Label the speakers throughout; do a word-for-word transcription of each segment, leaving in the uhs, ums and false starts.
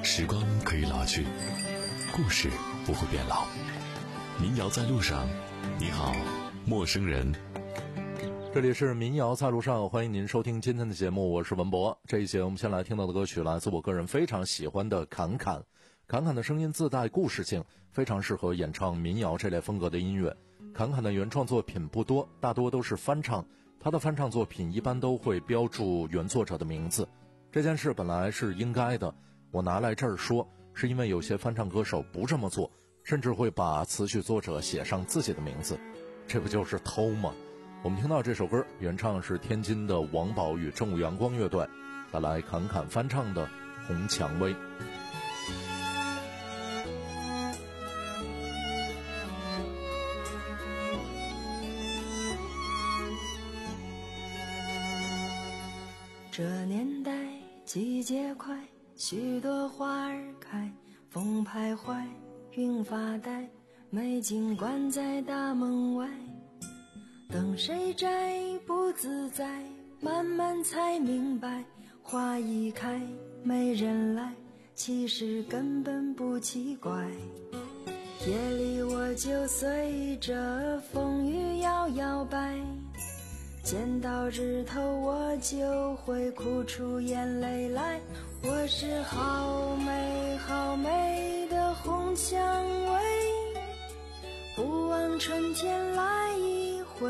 Speaker 1: 时光可以老去，故事不会变老。民谣在路上，你好，陌生人。
Speaker 2: 这里是民谣在路上，欢迎您收听今天的节目，我是文博。这一节我们先来听到的歌曲来自我个人非常喜欢的侃侃。侃侃的声音自带故事性，非常适合演唱民谣这类风格的音乐。侃侃的原创作品不多，大多都是翻唱，他的翻唱作品一般都会标注原作者的名字。这件事本来是应该的，我拿来这儿说，是因为有些翻唱歌手不这么做，甚至会把词曲作者写上自己的名字，这不就是偷吗？我们听到这首歌原唱是天津的王宝与正午阳光乐队带来侃侃翻唱的《红蔷薇》。
Speaker 3: 这年代季节快，许多花儿开，风徘徊，云发呆，美景关在大门外，等谁摘不自在，慢慢才明白，花一开没人来，其实根本不奇怪。夜里我就随着风雨摇摇摆，见到日头我就会哭出眼泪来。我是好美好美的红蔷薇，不枉春天来一回，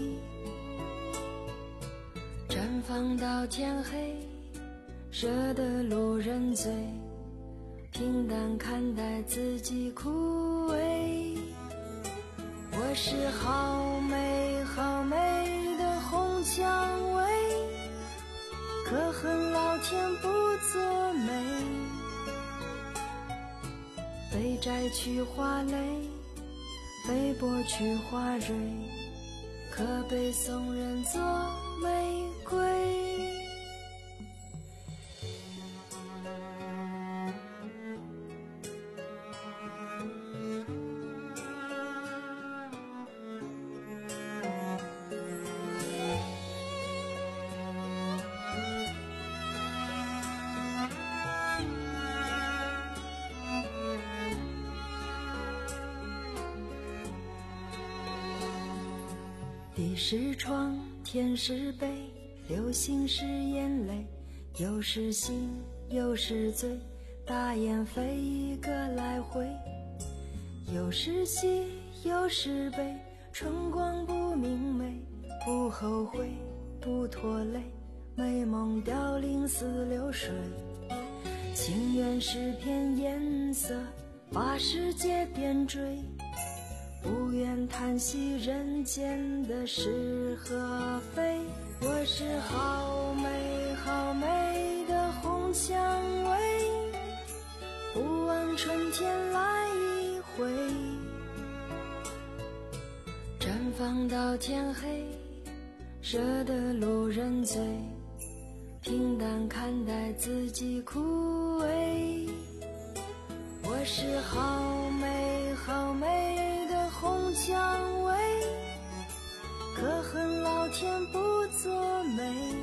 Speaker 3: 绽放到天黑，惹得路人醉，平淡看待自己枯萎。我是好美好美的红蔷薇，可恨老天不作美，被摘去花蕾，被剥去花蕊，可被送人做玫瑰。地是窗，天是杯，流星是眼泪，有时醒，有时醉，大雁飞一个来回，有时喜，有时悲，春光不明媚，不后悔，不拖累，美梦凋零似流水，情缘是片颜色，把世界点缀，不愿叹息人间的是和非。我是好美好美的红蔷薇，不枉春天来一回，绽放到天黑，惹得路人醉，平淡看待自己枯萎。我是好美好美的红蔷薇，可恨老天不作美，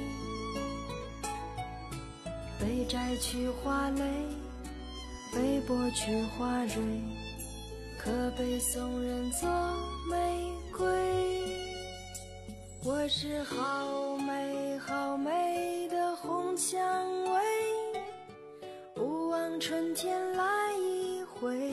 Speaker 3: 被摘去花蕾，被剥去花蕊，可被送人做玫瑰。我是好美好美的红蔷薇，不枉春天来一回，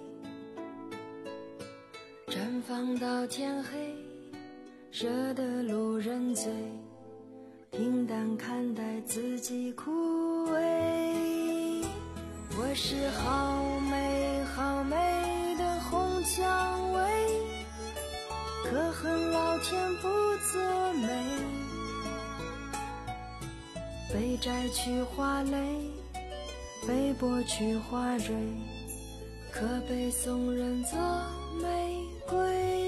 Speaker 3: 绽放到天黑，惹得路人醉，平淡看待自己枯萎。我是好美好美的红蔷薇，可恨老天不作美，被摘去花蕾，被剥去花蕊，可被送人做玫瑰。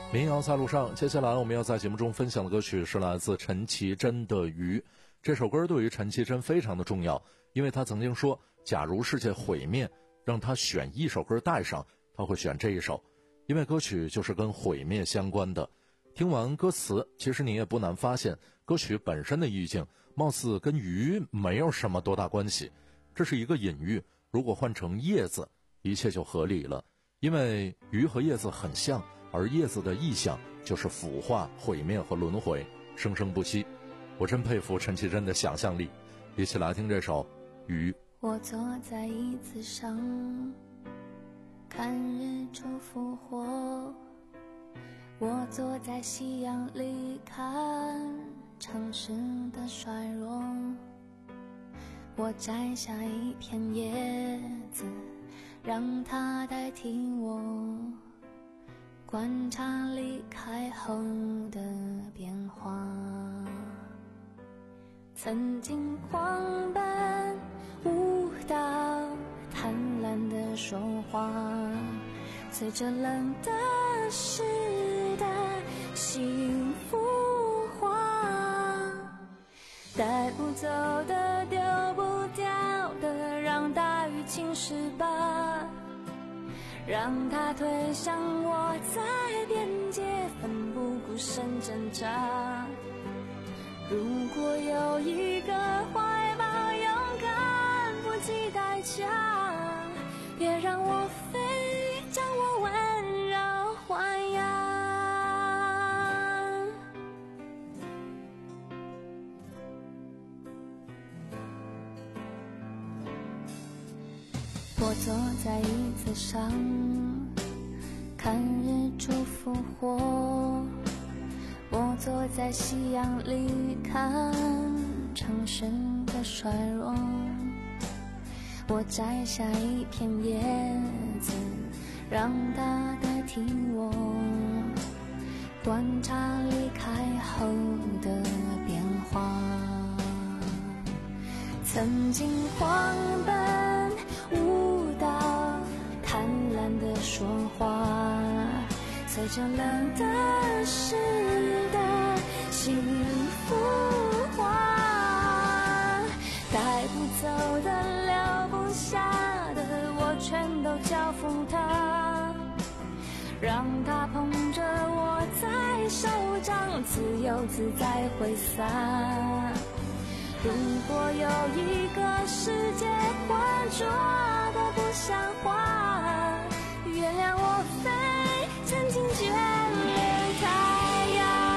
Speaker 2: 民谣在路上，接下来我们要在节目中分享的歌曲是来自陈绮贞的《鱼》。这首歌对于陈绮贞非常的重要，因为她曾经说，假如世界毁灭，让她选一首歌带上，她会选这一首，因为歌曲就是跟毁灭相关的。听完歌词，其实你也不难发现，歌曲本身的意境貌似跟鱼没有什么多大关系，这是一个隐喻。如果换成叶子，一切就合理了，因为鱼和叶子很像，而叶子的意象就是腐化、毁灭和轮回，生生不息。我真佩服陈绮贞的想象力，一起来听这首《鱼》。
Speaker 3: 我坐在椅子上，看日出复活，我坐在夕阳里，看城市的衰弱，我摘下一片叶子，让它代替我，观察离开后的变化。曾经狂奔舞蹈，贪婪的说话，随着冷的时的幸福化，带不走的丢不掉的，让大雨侵蚀吧，让它推向我在边界奋不顾身挣扎。如果有一个怀抱勇敢不计代价，别让我飞，将我温柔豢养。我坐在椅子上，看日出复活，我坐在夕阳里，看城市的衰弱，我摘下一片叶子，让它代替我，观察离开后的变化。曾经狂奔舞蹈，贪婪的说话，随着冷的时的幸福化，带不走的留不下的，我全都交付他，让他捧着我在手掌，自由自在挥洒。如果有一个世界浑浊的不像话，原谅我飞，曾经眷恋太阳。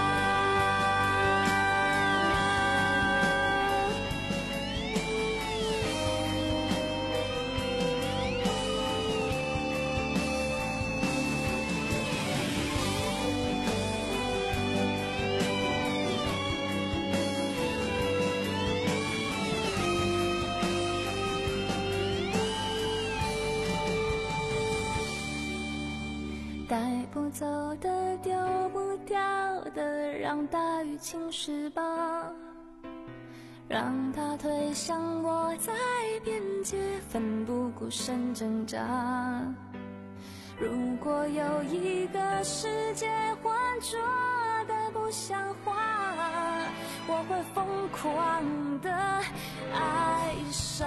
Speaker 3: 带不走的丢不掉的，让大雨侵蚀吧，让它推向我在边界奋不顾身挣扎。如果有一个世界浑浊的不像话，我会疯狂的爱上。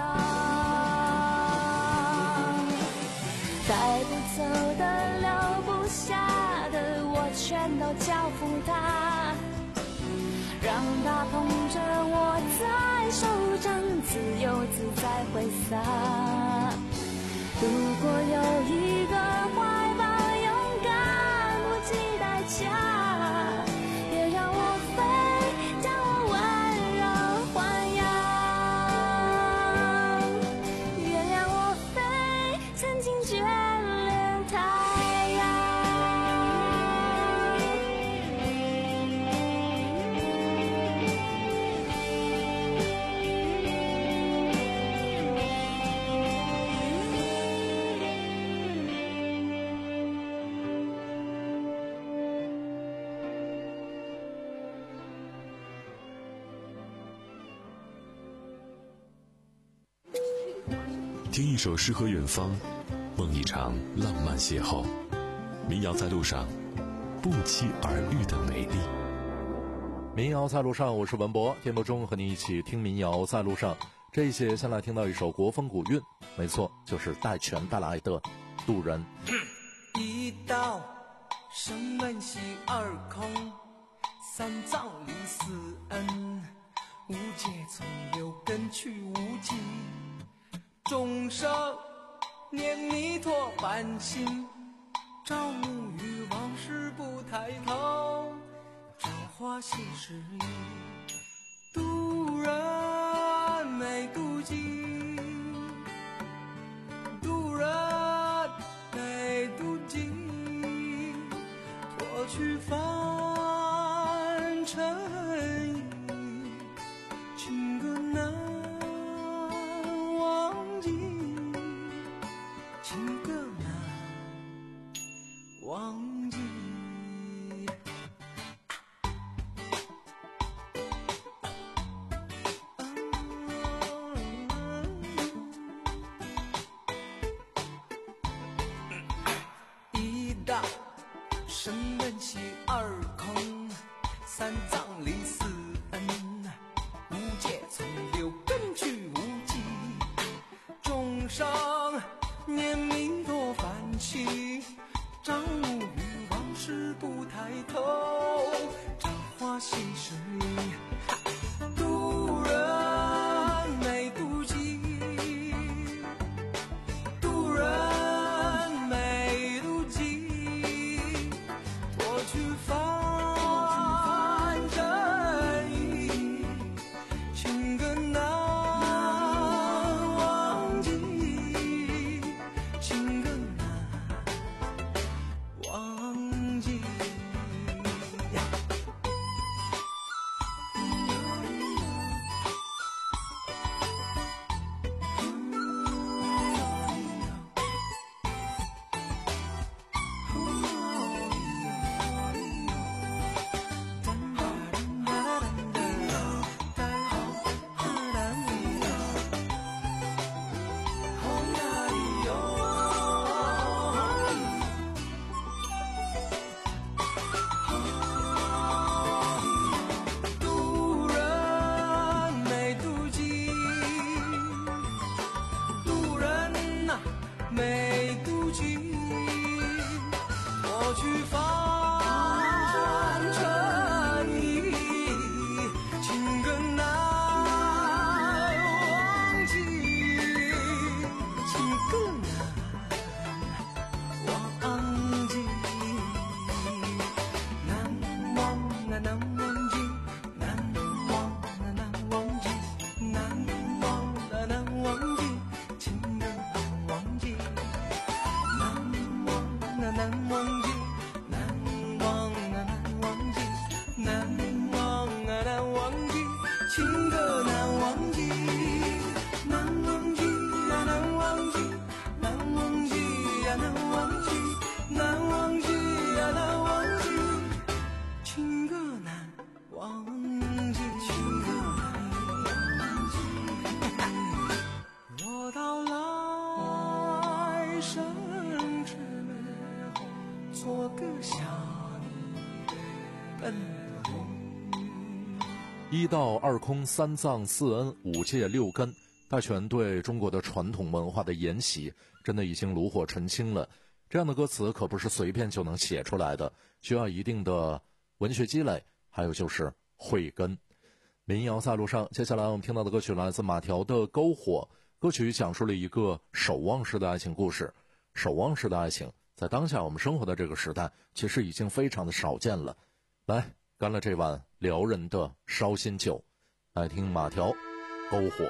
Speaker 3: 带不走的留不下的，我全都交付他，让他捧着我在手掌，自由自在挥洒。如果有一个怀抱勇敢不计代价，别让我飞，将我温柔豢养。原谅我飞，曾经眷恋太阳。
Speaker 1: 听一首诗和远方，梦一场浪漫邂逅。民谣在路上， 不期而遇的美丽。
Speaker 2: 民谣在路上，我是文博，节目中和你一起听民谣在路上。这一节先来听到一首国风古韵，没错，就是戴荃带来的《渡人》。
Speaker 4: 一道生门西二空，三藏历四恩，无界存留根去无迹，众生念弥陀梵心，朝暮与往事不抬头，朝花夕拾遗，渡人没渡尽，渡人没渡尽，脱去凡尘衣，情歌难忘记，情歌难忘记。一道生门西二空，三藏历四恩，无界存留根去无迹，众生念弥陀梵心，朝暮与往事不抬头，朝花夕拾遗，渡人没渡尽，渡人没渡尽，脱去凡尘衣，情歌难忘记，情歌难忘记。渡人没渡尽，渡人呐没渡尽，脱去凡尘衣，情歌难忘记，情歌难忘记，难忘啊难忘记，难忘啊难忘记，难忘啊难忘记，情歌难忘记，难忘啊难忘记，难忘啊难忘记，难忘啊难忘记，情歌难忘记，难忘记啊难忘记，难忘记啊难忘记，难忘记啊难忘记，情歌难忘记，情歌难忘记。若到来生之后，做个想你的本红。
Speaker 2: 一道二空三藏四恩五戒六根，戴荃对中国的传统文化的研习真的已经炉火纯青了。这样的歌词可不是随便就能写出来的，需要一定的文学积累，还有就是慧根。民谣在路上，接下来我们听到的歌曲来自马条的《篝火》。歌曲讲述了一个守望式的爱情故事。守望式的爱情在当下我们生活的这个时代其实已经非常的少见了。来，干了这碗撩人的烧心酒，来听马条《篝火》。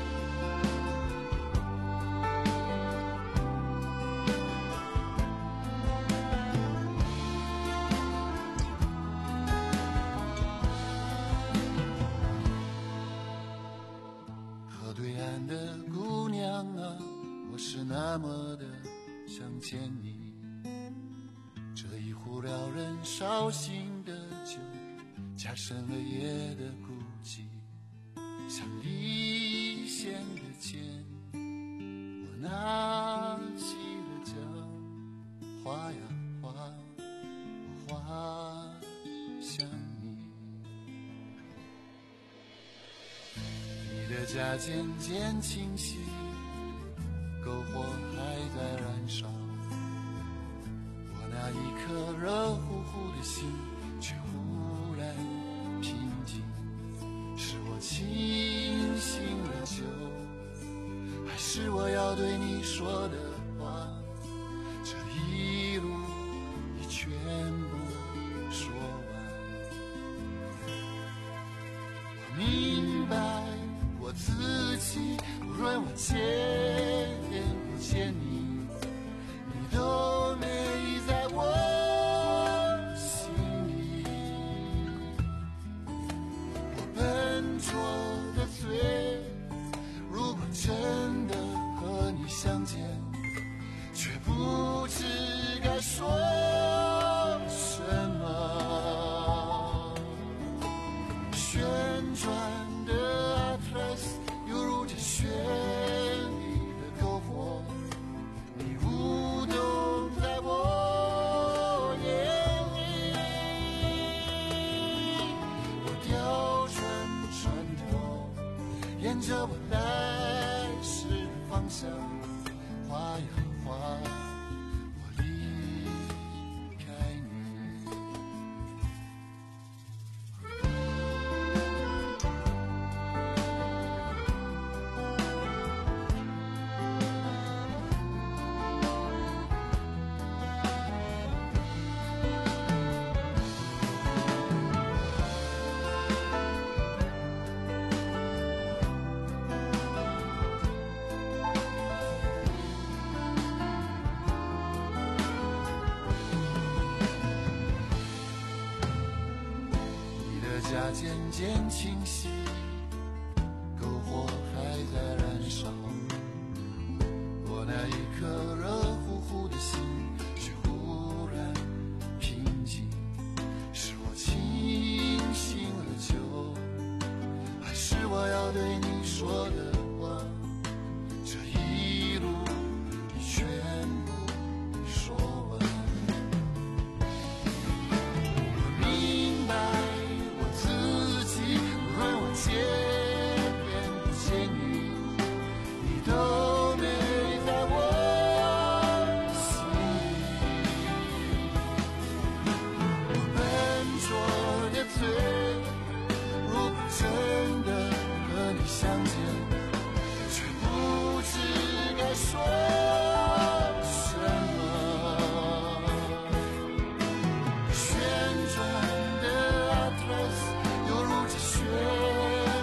Speaker 5: 河对岸的姑娘啊，我是那么的想见你。这一壶撩人烧心的酒，加深了夜的孤寂。像离弦的箭，我拿起了桨，划呀划，我划家渐渐清晰，篝火还在燃烧，我那一颗热乎乎的心却忽然平静。是我清醒了酒，还是我要对你说的话，这一路已全部说完。我明白我自己，无论我见不见你，你都没在我心里。我笨拙的嘴，如果真的和你相见，却不知该说什么。旋转的 Atlas 犹如这绚丽的篝火，你舞动在我眼里。我调转船头，沿着我来时的方向划呀划，我离开你。家渐渐清晰，篝火还在燃烧，我那一颗热乎乎的心却忽然平静。是我清醒了酒，还是我要对你说的话，这一路已全部说完。我明白见便不见你，你都没在我心里。我笨拙的嘴，如果真的和你相见，却不知该说什么。旋转的 Atlas 犹如这雪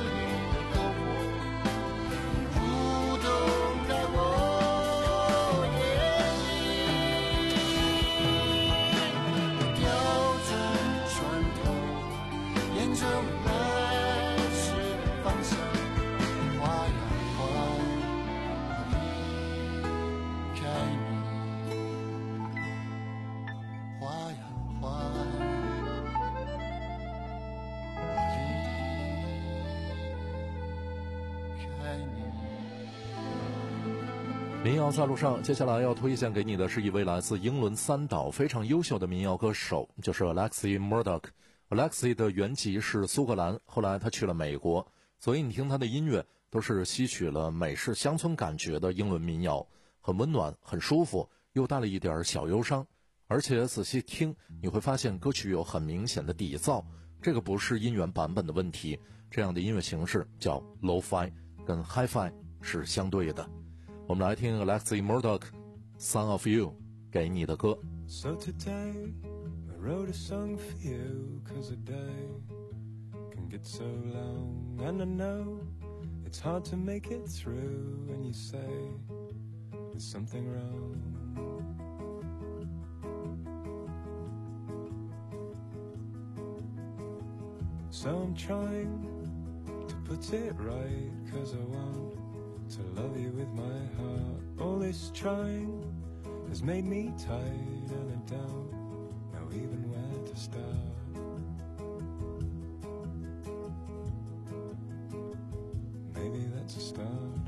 Speaker 2: 民谣在路上，接下来要推荐给你的是一位来自英伦三岛非常优秀的民谣歌手，就是 Alexi Murdoch。Alexi 的原籍是苏格兰，后来他去了美国，所以你听他的音乐都是吸取了美式乡村感觉的英伦民谣，很温暖，很舒服，又带了一点小忧伤。而且仔细听，你会发现歌曲有很明显的底噪，这个不是音源版本的问题，这样的音乐形式叫 Lo-Fi， 跟 Hi-Fi 是相对的。我们来听 Alexi Murdoch Son of You 给你的歌。
Speaker 6: So today I wrote a song for you, cause a day can get so long, and I know it's hard to make it through when you say there's something wrong. So I'm trying to put it right, cause I want to love you with my heart. All this trying has made me tired, and I don't know even where to start. Maybe that's a start.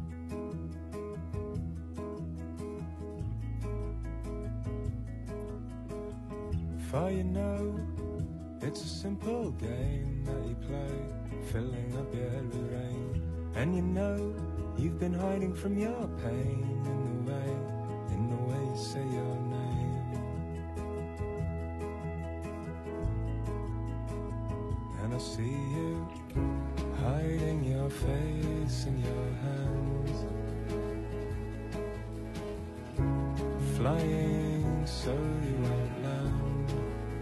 Speaker 6: For you know, it's a simple game that you play, filling up your head with rain. And you know you've been hiding from your pain in the way, in the way you say your name. And I see you hiding your face in your hands, flying so you won't land.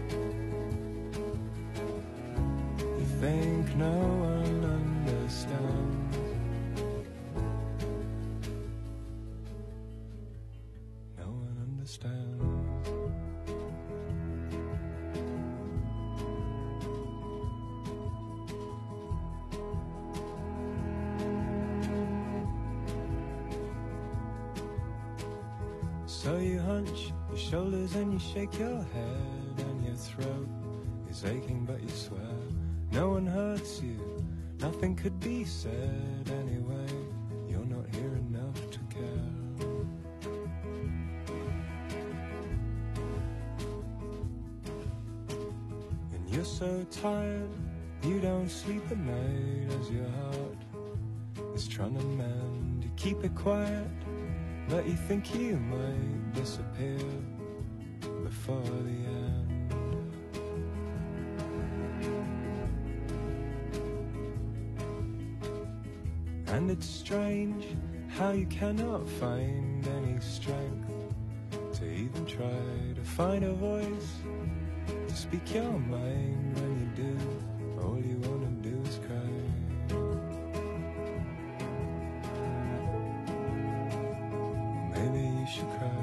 Speaker 6: You think no one understands, no one understands. So you hunch your shoulders and you shake your head, and your throat is aching but you swear no one hurts you, nothing could be said anyway, you're not here enough to care. And you're so tired you don't sleep at night as your heart is trying to mend. You keep it quiet but you think you might disappear before the end. And it's strange how you cannot find any strength to even try to find a voice to speak your mind. When you do, all you wanna do is cry. Maybe you should cry.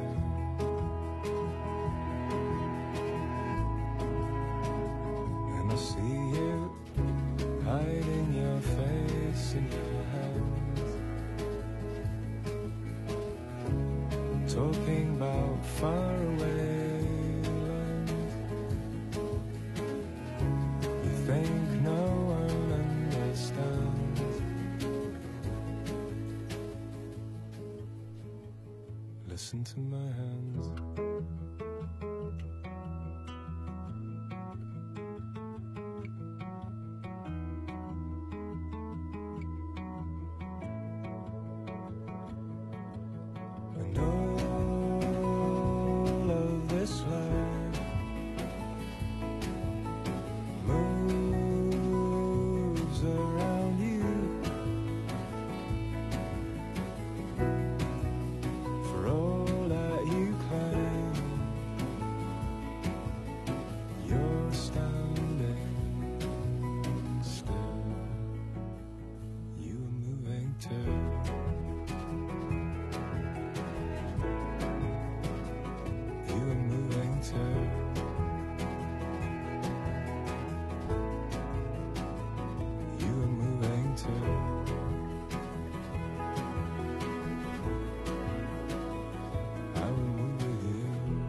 Speaker 6: And I see you hiding your face in your hands, talking about faraway lands. You think no one understands. Listen to my hands. And all of this life moves around you. For all that you claim, you're standing still. You are moving too. You are moving too. You are moving too. I will move with you.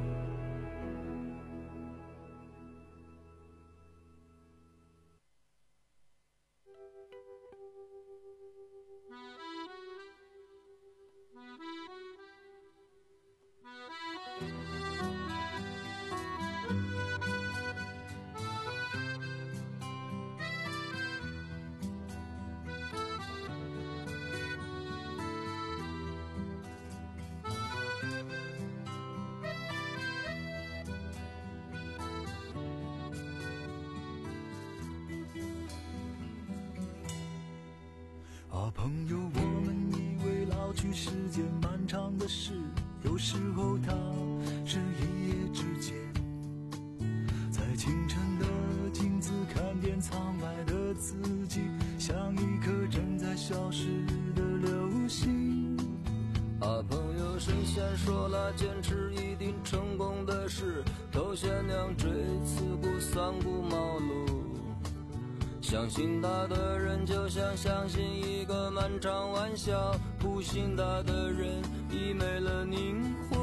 Speaker 7: 啊，朋友，我们以为老去是件漫长的事，有时候它是一夜之间。在清晨的镜子看见苍白的自己，像一颗正在消失的流星。
Speaker 8: 啊，朋友，神仙说了，坚持一定成功的事，头悬梁锥刺股三顾茅庐。相信他的人就像相信一个漫长玩笑，不信他的人已没了灵魂。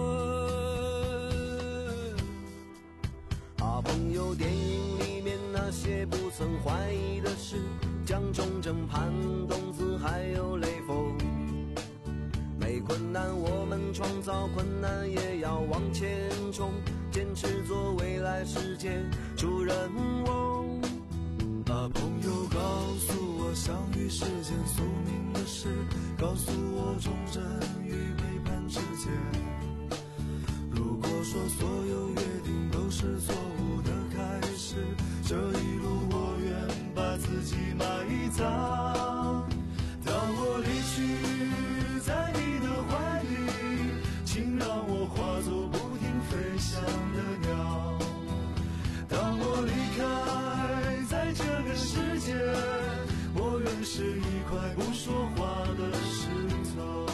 Speaker 8: 啊，朋友，电影里面那些不曾怀疑的事，蒋中正、潘冬子还有雷锋。没困难我们创造困难，也要往前冲，坚持做未来世界主人翁。啊，
Speaker 7: 啊，朋友告诉我，相遇是件宿命的事，告诉我忠贞与背叛之间。如果说所有约定都是错误的开始，这一路我愿把自己埋葬。当我离去在你的怀里，请让我化作不停飞翔的鸟。当我离开在这个世界，我愿是一块不说话的石头。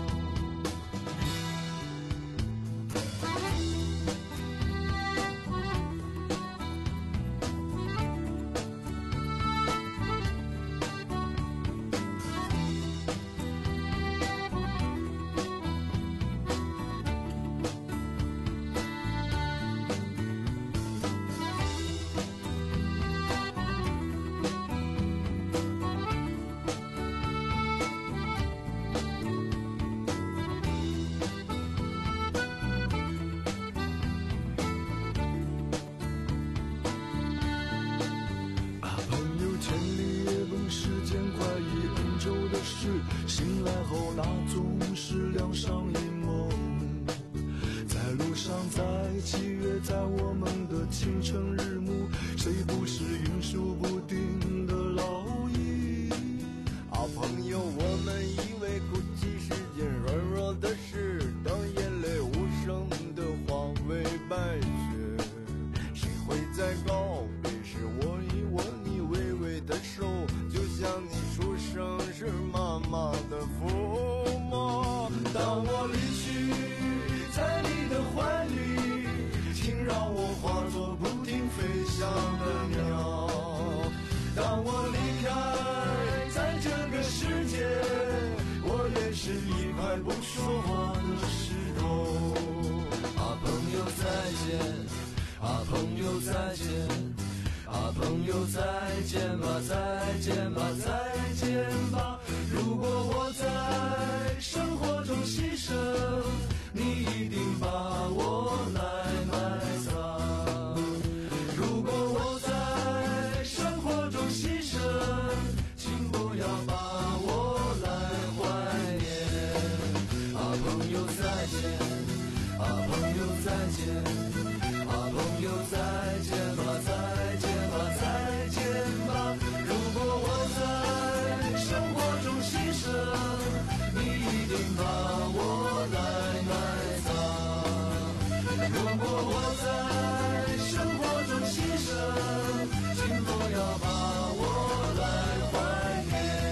Speaker 7: 醒来后那总是两上一梦，在路上，在七月，在我们的清晨日暮，谁不是云数不定的劳役？
Speaker 8: 好朋友，我们以为哭泣是件软弱的事，当眼泪无声的化为白雪，谁会在告别时握一握你微微的手，就像你出生是妈妈的抚摸。当我离去在你的怀里，请让我化作不停飞翔的鸟。当我离开在这个世界，我也是一块不说话的石头。啊，朋友再见，啊，朋友再见，啊，朋友再见吧，再见吧，再见吧。如果我在生活中牺牲，你一定把我来埋葬。如果我在生活中牺牲，请不要把我来怀念。啊，朋友再见，啊，朋友再见，啊，朋友再见吧，再见吧，再见吧。如果我在生活中牺牲，你一定把我来埋葬。如果我在生活中牺牲，请不要把我来怀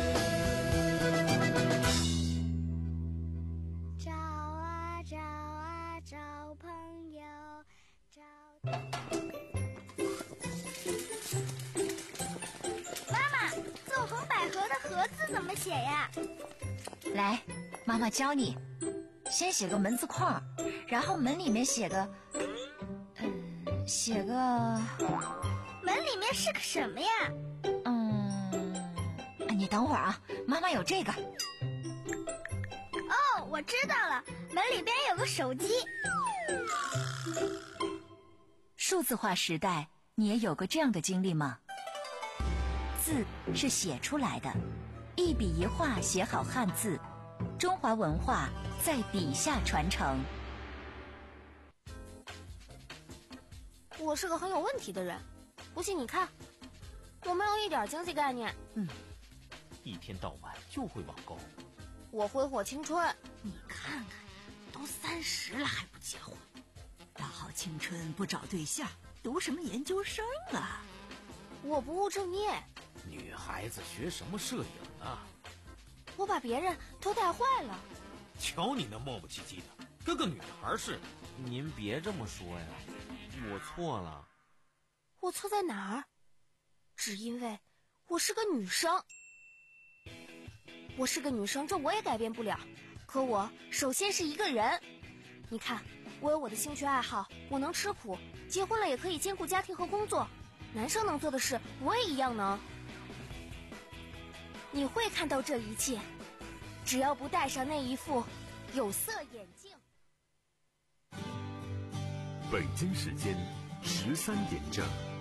Speaker 8: 念。
Speaker 9: 找啊找啊找朋友，找。妈妈，纵横捭阖的阖字怎么写呀？
Speaker 10: 来，妈妈教你。先写个门字框，然后门里面写个，嗯，写个，
Speaker 9: 门里面是个什么呀？
Speaker 10: 嗯，你等会儿啊，妈妈有这个。
Speaker 9: 哦，我知道了，门里边有个手机。
Speaker 10: 数字化时代，你也有过这样的经历吗？字是写出来的，一笔一画写好汉字，中华文化在笔下传承。
Speaker 11: 我是个很有问题的人，不信你看，我没有一点经济概念。
Speaker 12: 嗯，一天到晚就会网购。
Speaker 11: 我挥霍青春。
Speaker 10: 你看看，都三十了还不结婚，大好青春不找对象，读什么研究生啊？
Speaker 11: 我不务正业。
Speaker 12: 女孩子学什么摄影啊？
Speaker 11: 我把别人都带坏了。
Speaker 12: 瞧你那磨磨唧唧的，跟个女孩似的。
Speaker 13: 您别这么说呀，我错了。
Speaker 11: 我错在哪儿？只因为我是个女生。我是个女生，这我也改变不了。可我首先是一个人。你看，我有我的兴趣爱好，我能吃苦，结婚了也可以兼顾家庭和工作。男生能做的事，我也一样能。你会看到这一切，只要不戴上那一副有色眼镜。
Speaker 1: 北京时间十三点整。